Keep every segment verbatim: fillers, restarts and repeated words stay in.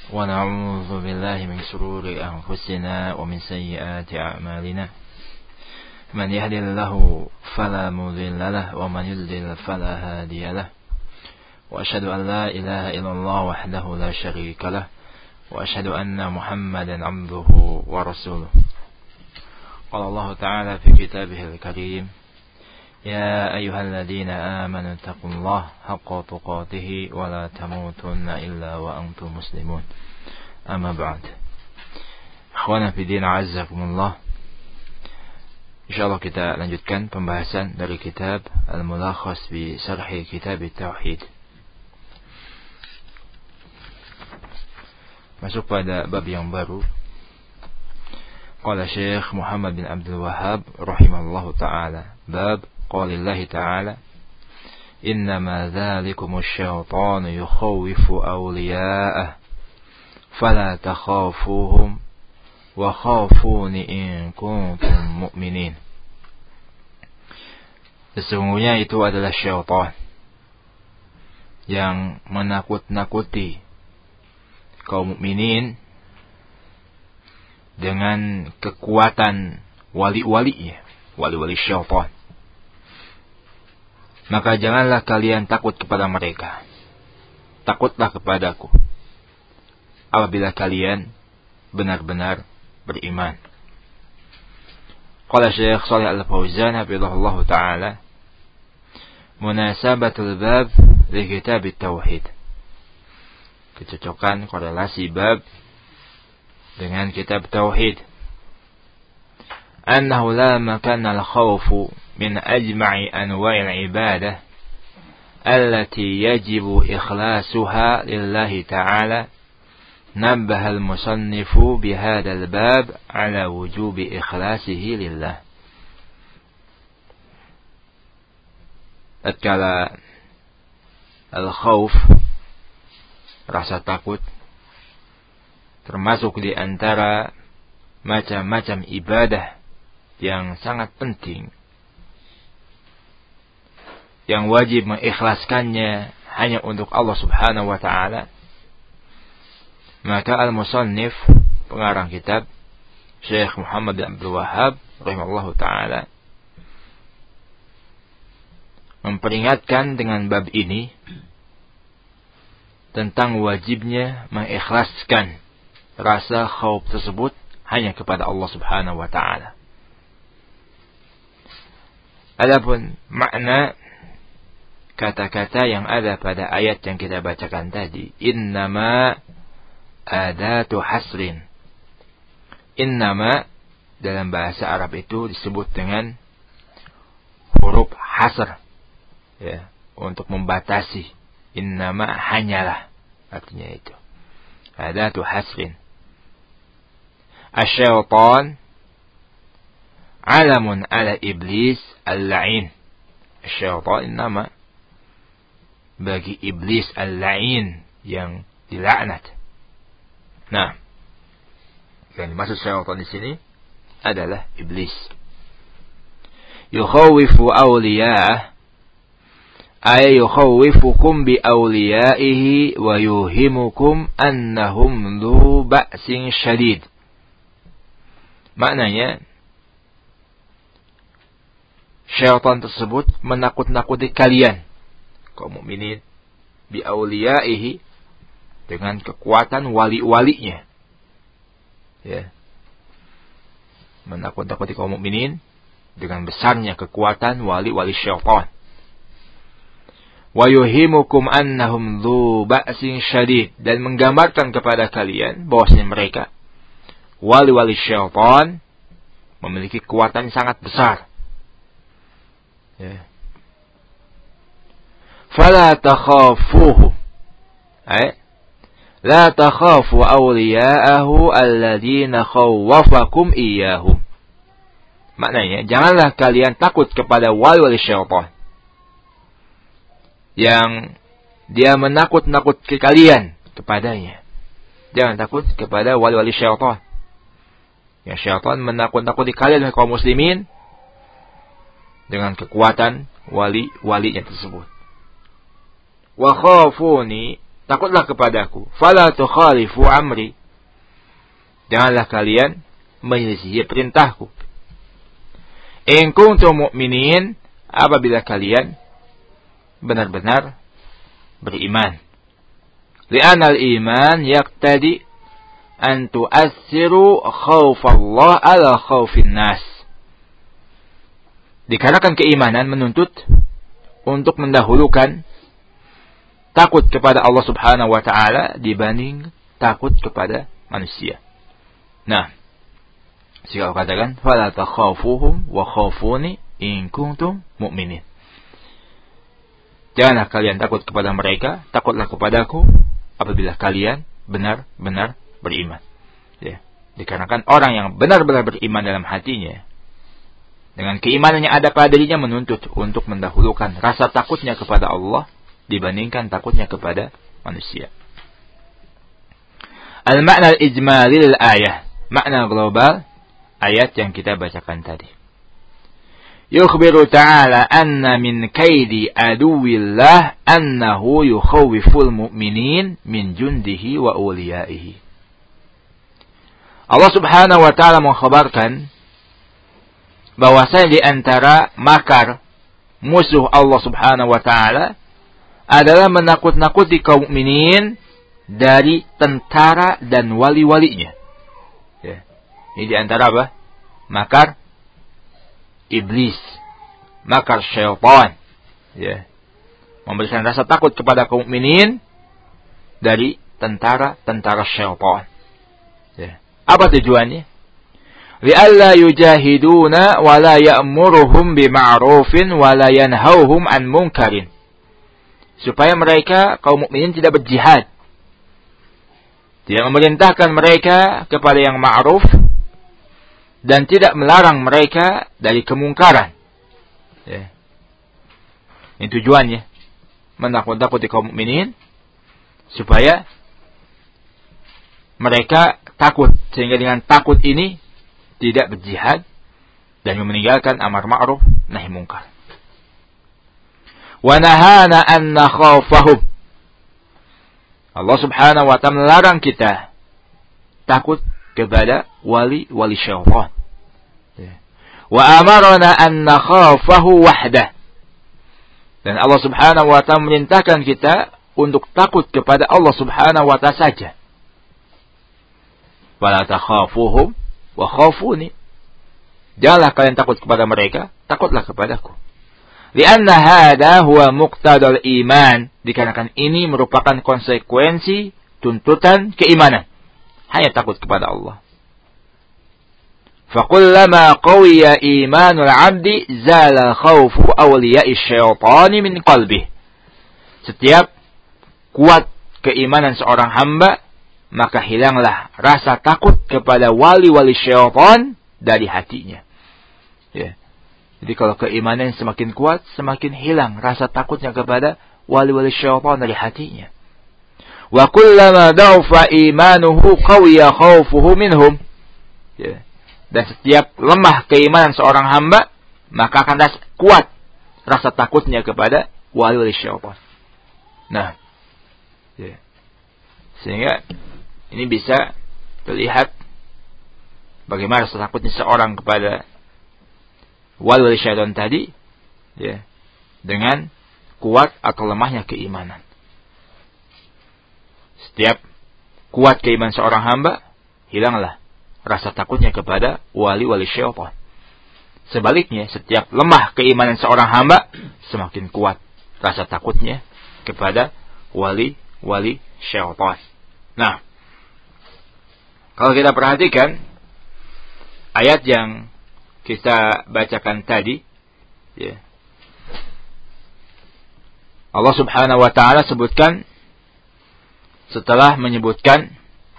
ونعوذ بالله من شرور أنفسنا ومن سيئات أعمالنا من يهد الله فلا مضل له ومن يضلل فلا هادي له وأشهد أن لا إله إلا الله وحده لا شريك له وأشهد أن محمدا عبده ورسوله. قال الله تعالى في كتابه الكريم: يا أيها الذين آمنوا اتقوا الله حق تقاته ولا تموتن إلا وأنتم مسلمون. أما بعد. Akhwana fi din, a'azzakumullah. Insyaallah kita lanjutkan pembahasan dari kitab Al-Mulakhas bi Syarhi Kitab At-Tauhid. Masuk pada bab yang baru. Qala Syekh Muhammad bin Abdul Wahhab rahimahullahu ta'ala, bab qaulillahi ta'ala, innama dzalikumus syaitanu yukhawwifu awliya'ah fala takhafuhum wa khafuni in kuntum mu'minin. Sesungguhnya itu adalah syaitan yang menakut-nakuti kaum mukminin dengan kekuatan wali-walinya, wali-wali syaitan. Maka janganlah kalian takut kepada mereka. Takutlah kepadaku apabila kalian benar-benar beriman. Qala Syekh Shalih Al-Fauzan hafizahullah ta'ala, munasabatul bab li kitab at-tauhid. Kecocokan korelasi bab dengan kitab tauhid. Annahu la makana al-khawfu min ajma'i anwa'il ibadah allati yajibu ikhlasuha lillahi ta'ala. نبه المصنف بهذا الباب على وجوب إخلاصه لله. Tatkala al-khawf, rasa takut, termasuk di antara macam-macam ibadah yang sangat penting, yang wajib mengikhlaskannya hanya untuk Allah Subhanahu wa ta'ala, maka al-musannif, pengarang kitab, Syekh Muhammad bin Abdul Wahhab rahimahullahu ta'ala, memperingatkan dengan bab ini tentang wajibnya mengikhlaskan rasa khauf tersebut hanya kepada Allah Subhanahu wa ta'ala. Adapun makna kata-kata yang ada pada ayat yang kita bacakan tadi, innama adatu hasrin. Innama dalam bahasa Arab itu disebut dengan huruf hasr, ya, untuk membatasi. Innama hanyalah, artinya itu. Adatu hasrin. Asyaitan alamun ala iblis al-la'in. Asyaitan nama bagi iblis al-la'in yang dilaknat. Nah, yang dimaksud syaitan di sini adalah iblis. Yukhawifu awliya'ah, ay yukhawifukum bi awliya'ihi wa yuhimukum annahum dhu ba'sin syadid. Maknanya, syaitan tersebut menakut-nakuti kalian, kaum mukminin, bi awliya'ihi, dengan kekuatan wali-walinya, ya, menakut-nakuti kaum mukminin dengan besarnya kekuatan wali-wali syaitan. Wa yuhimukum annahum dzu ba'sin syadid, dan menggambarkan kepada kalian bahwasanya mereka wali-wali syaitan memiliki kekuatan yang sangat besar. Ya. Fala takhafuhu, ay la takhafu awliya'ahu alladhina khawwafakum iyyahum. Maknanya, janganlah kalian takut kepada wali-wali syaitan yang dia menakut-nakuti kalian kepadanya. Jangan takut kepada wali-wali syaitan yang syaitan menakut-nakuti kalian kaum muslimin dengan kekuatan wali-walinya tersebut. Wa khafuni, takutlah kepadaku. Fala tukhalifu amri. Janganlah kalian menyelisihi perintahku. In kuntum mu'minin, apabila kalian benar-benar beriman. Li'anal iman yaqtadi an tu'assiru khawfallah ala khawfin nas. Dikarenakan keimanan menuntut untuk mendahulukan takut kepada Allah Subhanahu wa taala dibanding takut kepada manusia. Nah, jika Allah katakan fala takhafuhum wa khafuni in kuntum mu'minin. Janganlah kalian takut kepada mereka, takutlah kepadaku apabila kalian benar-benar beriman. Ya, dikarenakan orang yang benar-benar beriman dalam hatinya, dengan keimanan yang ada pada dirinya menuntut untuk mendahulukan rasa takutnya kepada Allah dibandingkan takutnya kepada manusia. Al-makna al-ijmali lil ayah, makna global ayat yang kita bacakan tadi. Yukhbiru ta'ala anna min kaidi aduwillah annahu yukhawwiful mu'minin min jundihi wa awliyaihi. Allah Subhanahu wa taala mengkhabarkan bahwasanya di antara makar musuh Allah Subhanahu wa taala adalah menakut-nakuti kaum mukminin dari tentara dan wali-walinya. Ya. Ini di antara apa? Makar iblis, makar syaitan. Ya. Memberikan rasa takut kepada kaum mukminin dari tentara-tentara syaitan. Ya. Apa tujuannya? Li'alla yujahiduna wa la ya'muruhum bima'rufin wa la yanhauhum an munkarin. Supaya mereka kaum mukminin tidak berjihad, tidak memerintahkan mereka kepada yang ma'ruf dan tidak melarang mereka dari kemungkaran. Ya. Ini tujuannya, menakut-nakuti kaum mukminin supaya mereka takut, sehingga dengan takut ini tidak berjihad dan meninggalkan amar ma'ruf nahi munkar. Wa nahana an nakhafahum. Allah Subhanahu wa taala melarang kita takut kepada wali-wali syaitan. Wa amarna an nakhafahu wahdah. Dan Allah Subhanahu wa taala memerintahkan kita untuk takut kepada Allah Subhanahu wa taala saja. Wala takhafuhum wa khafuni. Janganlah kalian takut kepada mereka, takutlah kepadaku. Lianna hada huwa muqtadal iman. Dikarenakan ini merupakan konsekuensi tuntutan keimanan. Hanya takut kepada Allah. Fakullama qawiya imanul abdi zala khawfu awliya'i syaitani min qalbih. Setiap kuat keimanan seorang hamba, maka hilanglah rasa takut kepada wali-wali syaitan dari hatinya. Ya. Jadi kalau keimanan semakin kuat, semakin hilang rasa takutnya kepada wali-wali syaitan dari hatinya. Wa kullama da'ufa imanuhu qawiya khawfuhu minhum. Ya. Dan setiap lemah keimanan seorang hamba, maka akan rasa kuat rasa takutnya kepada wali-wali syaitan. Nah, ya. Sehingga ini bisa terlihat bagaimana rasa takutnya seorang kepada wali-wali syaitan tadi, ya, dengan kuat atau lemahnya keimanan. Setiap kuat keimanan seorang hamba, hilanglah rasa takutnya kepada wali-wali syaitan. Sebaliknya, setiap lemah keimanan seorang hamba, semakin kuat rasa takutnya kepada wali-wali syaitan. Nah, kalau kita perhatikan ayat yang kita bacakan tadi, ya, Allah Subhanahu wa taala sebutkan, setelah menyebutkan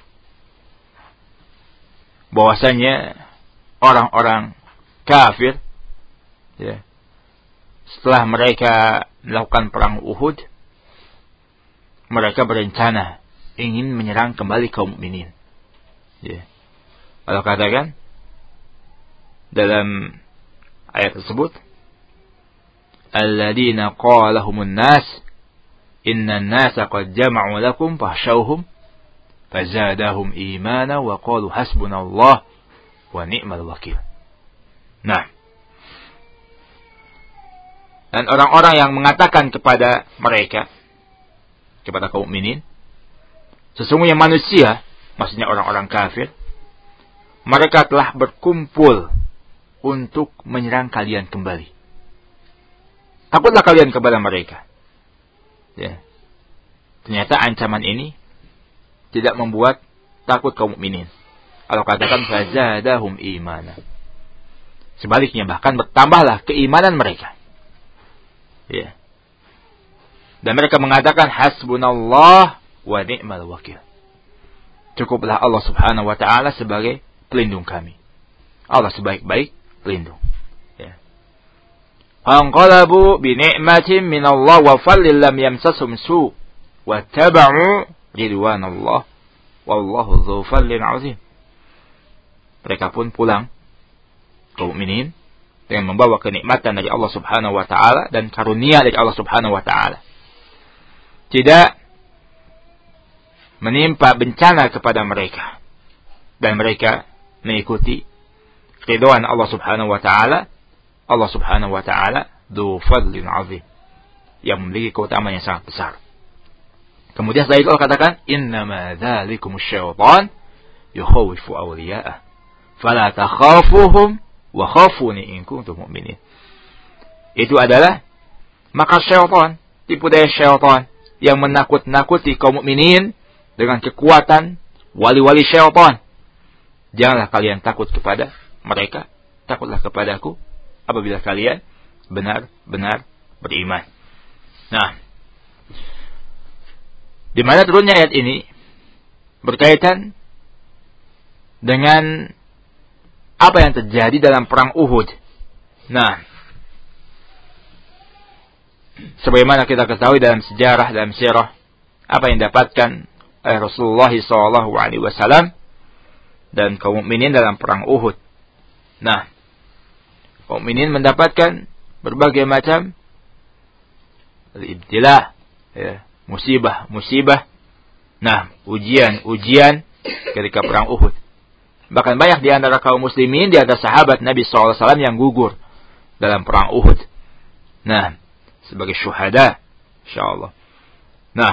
bahwasanya orang-orang kafir, ya, setelah mereka melakukan perang Uhud, mereka berencana ingin menyerang kembali kaum mukminin. Ya. Allah katakan dalam ayat tersebut, alladzina qala lahumun nas Innan nasa qad jama'u lakum fahsyauhum fazadahum imana wa qalu hasbunallah wa ni'mal wakil. Nah, dan orang-orang yang mengatakan kepada mereka, kepada kaum mukminin, sesungguhnya manusia, maksudnya orang-orang kafir, mereka telah berkumpul untuk menyerang kalian kembali. Takutlah kalian kepada mereka. Ya. Ternyata ancaman ini tidak membuat takut kaum mukminin. Allah katakan fazadahum imana. Sebaliknya bahkan bertambahlah keimanan mereka. Ya. Dan mereka mengatakan hasbunallah wa ni'mal wakil. Cukuplah Allah Subhanahu wa taala sebagai pelindung kami. Allah sebaik-baik pelindung. Ya. Anqalabu bi ni'matin minallah wa fadlin lam yamsasum su wa taba'u ridwanallah wallahu dzu fadlin 'azim. Mereka pun pulang kaum mukminin dengan membawa kenikmatan dari Allah Subhanahu wa taala dan karunia dari Allah Subhanahu wa taala. Tidak menimpa bencana kepada mereka dan mereka mengikuti ridwan Allah Subhanahu wa taala. Allah Subhanahu wa taala dzu fadlin 'azim, yang memiliki keutamaan yang sangat besar. Kemudian setelah itu Allah katakan innama dzalikumus syaitan yukhawifu awliya'ah fala takhafuhum wa khafuni in kuntum mu'minin. Itu adalah maka syaitan, tipu daya syaitan yang menakut-nakuti kaum mukminin dengan kekuatan wali-wali syaitan. Janganlah kalian takut kepada mereka, takutlah kepadaku apabila kalian benar-benar beriman. Nah, di mana turunnya ayat ini berkaitan dengan apa yang terjadi dalam perang Uhud. Nah, sebagaimana kita ketahui dalam sejarah, dalam sirah, apa yang didapatkan oleh Rasulullah shallallahu alaihi wasallam dan kaum mukminin dalam perang Uhud. Nah, kaum mukminin mendapatkan berbagai macam ibtila, ya, musibah-musibah. Nah, ujian-ujian ketika perang Uhud. Bahkan banyak di antara kaum muslimin, di antara sahabat Nabi shallallahu alaihi wasallam yang gugur dalam perang Uhud. Nah, sebagai syuhada, insyaallah. Nah,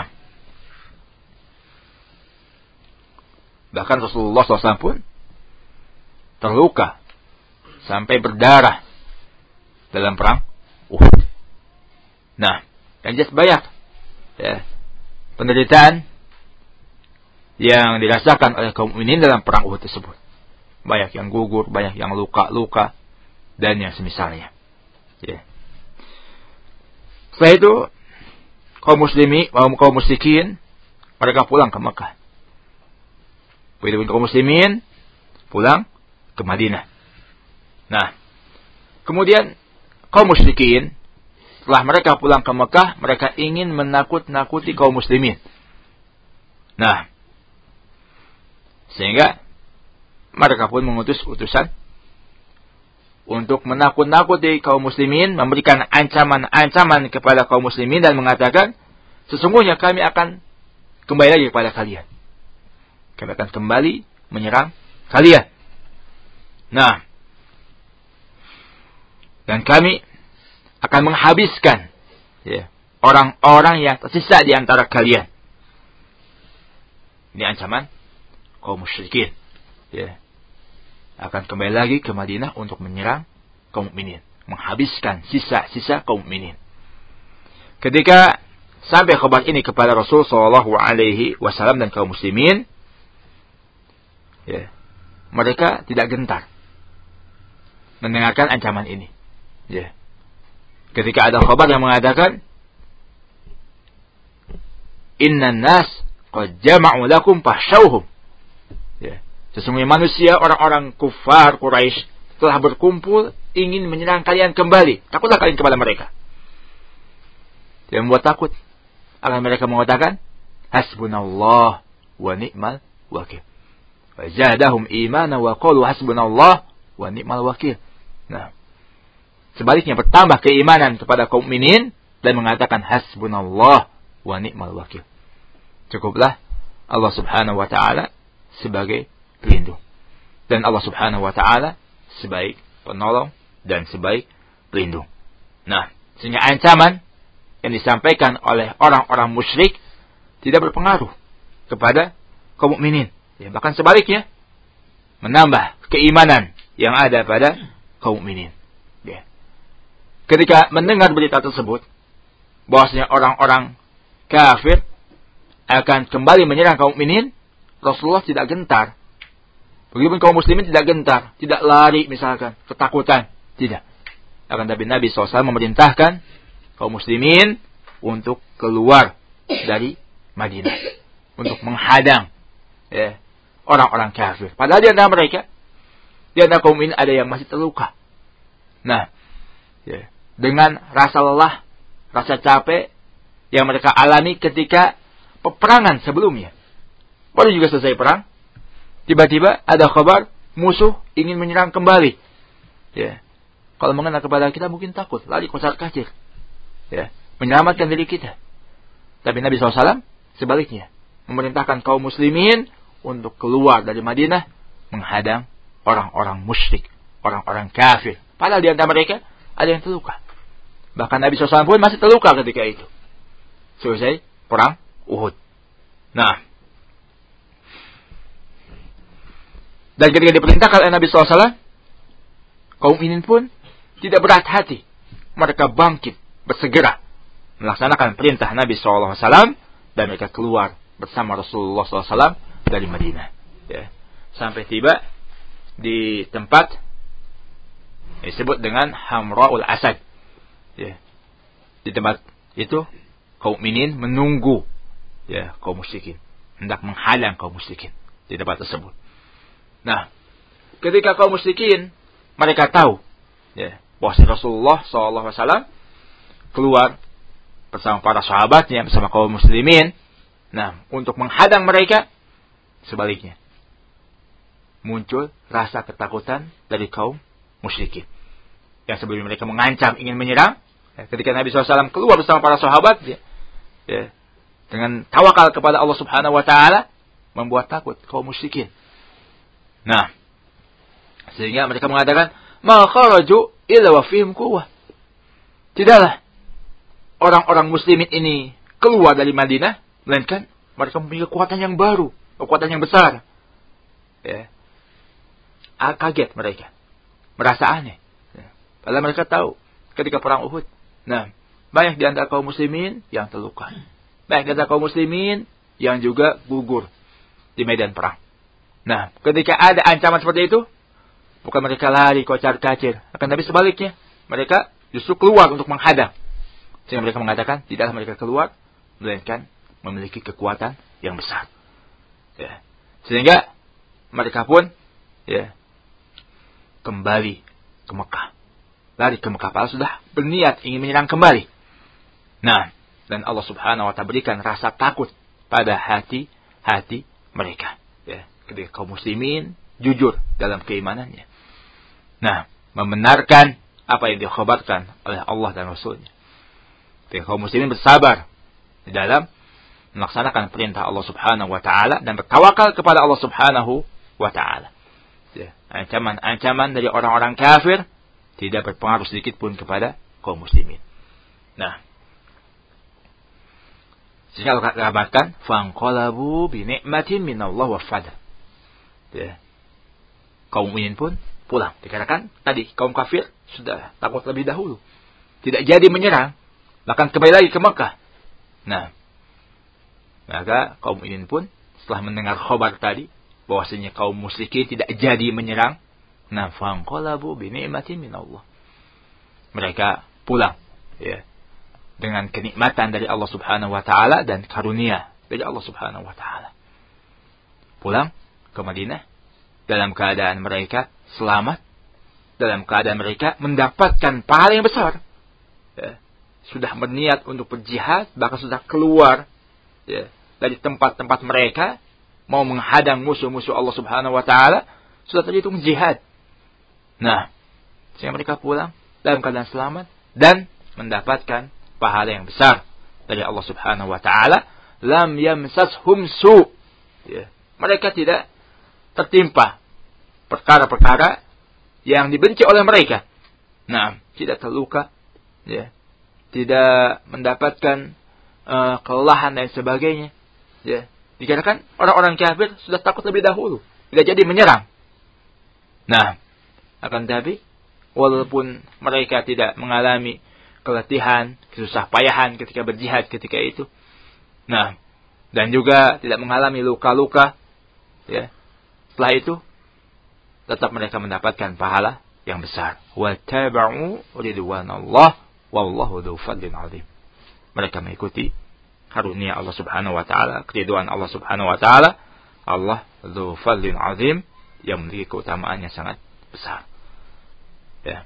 bahkan Rasulullah shallallahu alaihi wasallam pun terluka sampai berdarah dalam perang Uhud. Nah, dan jelas banyak ya, penderitaan yang dirasakan oleh kaum mukminin dalam perang Uhud tersebut. Banyak yang gugur, banyak yang luka-luka, dan yang semisalnya. Ya. Setelah itu, kaum muslimi, kaum musyrikin, mereka pulang ke Mekah. Begitu kaum muslimin pulang ke Madinah. Nah, kemudian kaum musyrikin, setelah mereka pulang ke Mekah, mereka ingin menakut-nakuti kaum muslimin. Nah, sehingga mereka pun mengutus utusan untuk menakut-nakuti kaum muslimin, memberikan ancaman-ancaman kepada kaum muslimin dan mengatakan, sesungguhnya kami akan kembali lagi kepada kalian. Kami akan kembali menyerang kalian. Nah, dan kami akan menghabiskan ya, orang-orang yang tersisa di antara kalian. Ini ancaman kaum musyrikin. Ya. Akan kembali lagi ke Madinah untuk menyerang kaum mukminin, menghabiskan sisa-sisa kaum mukminin. Ketika sampai kabar ini kepada Rasul sallallahu alaihi wasallam dan kaum muslimin, ya, mereka tidak gentar mendengarkan ancaman ini. Ya. Ketika ada kabar yang mengatakan, Innan nas qad jama'u lakum fahsyauhum. Ya. Sesungguhnya manusia, orang-orang kufar Quraisy telah berkumpul ingin menyerang kalian kembali. Takutlah kalian kepada mereka. Yang membuat takut akan mereka mengatakan, hasbunallah wa ni'mal wakil. Wa zadahum imana wa qalu hasbunallah wa ni'mal wakil. Nah, sebaliknya bertambah keimanan kepada kaum mukminin dan mengatakan hasbunallah wa ni'mal wakil. Cukuplah Allah Subhanahu wa taala sebagai pelindung. Dan Allah Subhanahu wa taala sebaik penolong dan sebaik pelindung. Nah, sehingga ancaman yang disampaikan oleh orang-orang musyrik tidak berpengaruh kepada kaum mukminin. Ya, bahkan sebaliknya menambah keimanan yang ada pada kaum mukminin. Ya. Ketika mendengar berita tersebut, bahwasanya orang-orang kafir akan kembali menyerang kaum mukminin, Rasulullah tidak gentar. Begitupun kaum muslimin tidak gentar, tidak lari misalkan, ketakutan, tidak. Akan tapi Nabi shallallahu alaihi wasallam memerintahkan kaum muslimin untuk keluar dari Madinah, untuk menghadang ya, orang-orang kafir. Padahal di antara mereka, di antara kaum mukminin ada yang masih terluka. Nah, ya, dengan rasa lelah, rasa capek yang mereka alami ketika peperangan sebelumnya. Baru juga selesai perang, tiba-tiba ada kabar musuh ingin menyerang kembali. Ya. Kalau mengenal kepada kita mungkin takut, lari kocar-kacir. Ya, menyelamatkan diri kita. Tapi Nabi shallallahu alaihi wasallam sebaliknya memerintahkan kaum muslimin untuk keluar dari Madinah menghadang orang-orang musyrik, orang-orang kafir. Padahal di antara mereka ada yang terluka. Bahkan Nabi shallallahu alaihi wasallam pun masih terluka ketika itu. Selesai perang Uhud. Nah, dan ketika diperintahkan oleh Nabi shallallahu alaihi wasallam, kaum ini pun tidak berat hati. Mereka bangkit, bersegera melaksanakan perintah Nabi shallallahu alaihi wasallam dan mereka keluar bersama Rasulullah shallallahu alaihi wasallam dari Madinah. Ya. Sampai tiba di tempat disebut dengan Hamra'ul Asad. Ya. Di tempat itu kaum mukminin menunggu ya kaum musyrikin, hendak menghadang kaum musyrikin di tempat tersebut. Nah, ketika kaum musyrikin mereka tahu ya bahwa Rasulullah shallallahu alaihi wasallam keluar bersama para sahabatnya, bersama kaum muslimin, nah untuk menghadang mereka, sebaliknya muncul rasa ketakutan dari kaum musyrikin yang sebelumnya mereka mengancam ingin menyerang. Ya, ketika Nabi shallallahu alaihi wasallam keluar bersama para sahabat ya, ya, dengan tawakal kepada Allah Subhanahu wa taala, membuat takut kaum musyrikin. Nah, sehingga mereka mengatakan, "Ma kharaju illa wa fihim quwwah." Tidaklah orang-orang muslimin ini keluar dari Madinah, melainkan mereka memiliki kekuatan yang baru, kekuatan yang besar. Ya. Kaget mereka, merasa aneh. Ya. Padahal mereka tahu ketika perang Uhud, nah, banyak di antara kaum muslimin yang terluka. Banyak di antara kaum muslimin yang juga gugur di medan perang. Nah, ketika ada ancaman seperti itu, bukan mereka lari kocar-kacir, akan tapi sebaliknya, mereka justru keluar untuk menghadang. Sehingga mereka mengatakan, tidaklah mereka keluar, melainkan memiliki kekuatan yang besar. Ya. Sehingga mereka pun ya kembali ke Mekah. Lari ke Mekah, padahal sudah berniat ingin menyerang kembali. Nah, dan Allah Subhanahu wa taala berikan rasa takut pada hati-hati mereka. Ya, ketika kaum muslimin jujur dalam keimanannya. Nah, membenarkan apa yang dikhabarkan oleh Allah dan Rasulnya. Ketika kaum muslimin bersabar di dalam melaksanakan perintah Allah Subhanahu wa taala dan bertawakal kepada Allah Subhanahu wa taala. Ya, ancaman-ancaman dari orang-orang kafir tidak berpengaruh sedikit pun kepada kaum muslimin. Nah, sehingga Allah kabarkan, "Fanqalabu bi ni'matin minallah wa fadl." Ya. Kaum mukminin pun pulang. Dikatakan tadi kaum kafir sudah takut lebih dahulu, tidak jadi menyerang, bahkan kembali lagi ke Mekah. Nah, maka kaum mukminin pun setelah mendengar khabar tadi bahwasanya kaum musyrikin tidak jadi menyerang, nah, fanqalabu bi ni'matin minallah. Mereka pulang ya dengan kenikmatan dari Allah Subhanahu wa taala dan karunia dari Allah Subhanahu wa taala. Pulang ke Madinah dalam keadaan mereka selamat, dalam keadaan mereka mendapatkan pahala yang besar. Ya, sudah berniat untuk berjihad, bahkan sudah keluar ya dari tempat-tempat mereka mau menghadang musuh-musuh Allah Subhanahu wa taala, sudah terhitung jihad. Nah, sehingga mereka pulang dalam keadaan selamat dan mendapatkan pahala yang besar dari Allah Subhanahu wa taala, lam yamsashum su. Ya. Mereka tidak tertimpa perkara-perkara yang dibenci oleh mereka. Nah, tidak terluka, ya. Tidak mendapatkan uh, kelelahan dan sebagainya. Ya. Dikarenakan orang-orang kafir sudah takut lebih dahulu, tidak jadi menyerang. Nah, akan tetapi walaupun mereka tidak mengalami keletihan, kesusah payahan ketika berjihad ketika itu. Nah, dan juga tidak mengalami luka-luka, ya. Setelah itu tetap mereka mendapatkan pahala yang besar. Wa taba'u ridwanallah wallahu dzul fadlin 'adzim. Mereka mengikuti karunia Allah Subhanahu wa taala, keridhaan Allah Subhanahu wa taala. Allah dzul fadlin 'adzim, yang memiliki keutamaan yang sangat besar. Ya.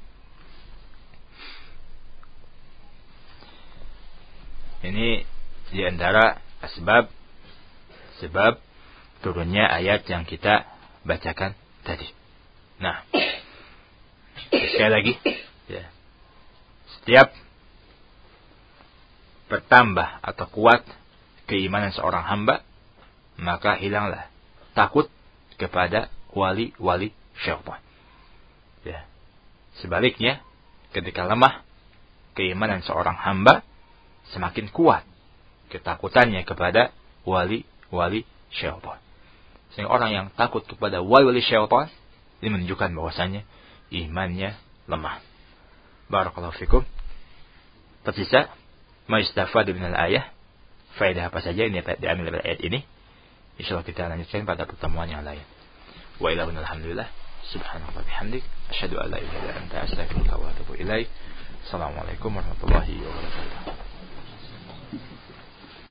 Ini di antara sebab sebab turunnya ayat yang kita bacakan tadi. Nah, sekali lagi, ya. Setiap bertambah atau kuat keimanan seorang hamba, maka hilanglah takut kepada wali-wali syaitan. Ya. Sebaliknya, ketika lemah keimanan seorang hamba, semakin kuat ketakutannya kepada wali-wali syaitan. Sehingga orang yang takut kepada wali-wali syaitan, ini menunjukkan bahwasanya imannya lemah. Barakallahu fikum. Tersisa ma yustafadu minal ayah. Faedah apa saja ini diambil dari ayat ini? Insyaallah kita lanjutkan pada pertemuan yang lain. Wa ila alhamdulillah. Subhanallah bihamdik. Asyhadu an la ilaha illa anta astaghfiruka wa atubu ilaik. Assalamualaikum warahmatullahi wabarakatuh.